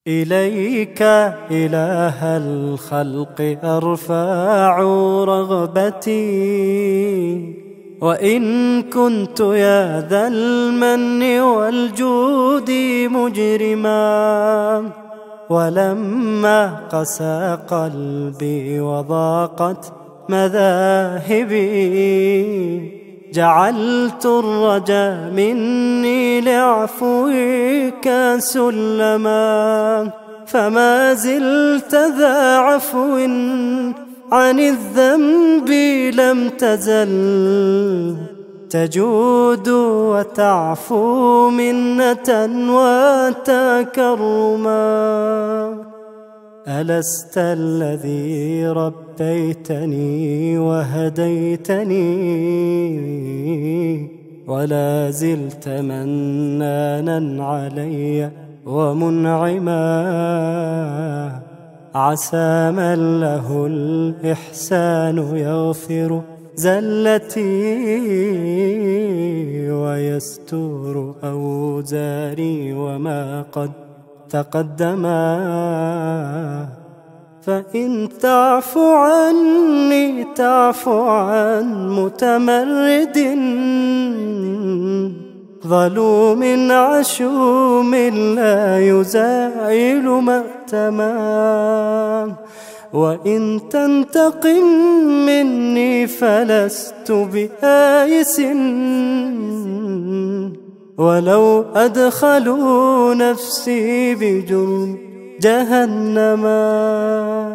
إليك إله الخلق أرفع رغبتي، وإن كنت يا ذا المن والجود مجرما، ولما قسى قلبي وضاقت مذاهبي، جعلت الرجا مني لعفوك سلما، فما زلت ذا عفو عن الذنب لم تزل، تجود وتعفو منة وتكرما. ألست الذي ربيتني وهديتني، ولا زلت منانا علي ومنعما، عسى من له الإحسان يغفر زلتي، ويستر أوزاري وما قد تقدما. فإن تعف عني تعف عن متمرد، ظلوم عشوم لا يزايل مأتما، وإن تنتقم مني فلست بآيس، ولو أدخلوا نفسي بجرم جهنما.